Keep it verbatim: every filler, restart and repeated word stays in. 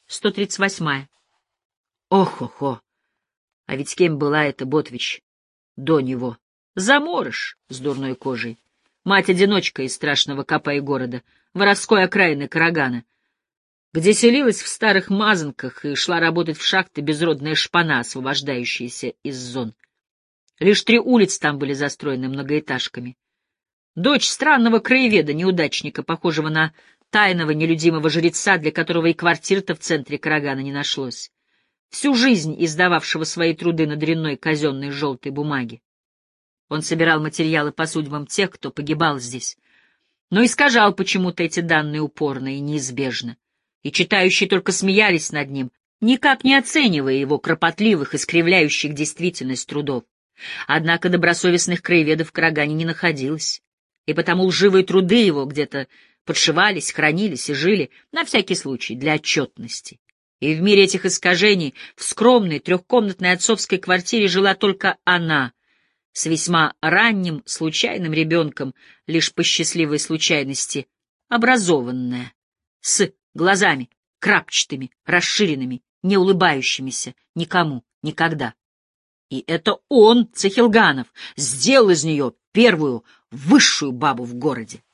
сто тридцать восьмая. Ох-хо-хо! А ведь кем была эта Ботвич до него? Заморыш с дурной кожей. Мать-одиночка из страшного Капа и города, воровской окраины Карагана, где селилась в старых мазанках и шла работать в шахты безродная шпана, освобождающаяся из зон. Лишь три улицы там были застроены многоэтажками. Дочь странного краеведа, неудачника, похожего на тайного нелюдимого жреца, для которого и квартир-то в центре Карагана не нашлось, всю жизнь издававшего свои труды на дрянной казенной желтой бумаге. Он собирал материалы по судьбам тех, кто погибал здесь, но искажал почему-то эти данные упорно и неизбежно, и читающие только смеялись над ним, никак не оценивая его кропотливых, искривляющих действительность трудов. Однако добросовестных краеведов в Карагане не находилось, и потому лживые труды его где-то подшивались, хранились и жили, на всякий случай, для отчетности. И в мире этих искажений в скромной трехкомнатной отцовской квартире жила только она, с весьма ранним, случайным ребенком, лишь по счастливой случайности, образованная, с глазами крапчатыми, расширенными, не улыбающимися никому, никогда. И это он, Цехилганов, сделал из нее первую высшую бабу в городе.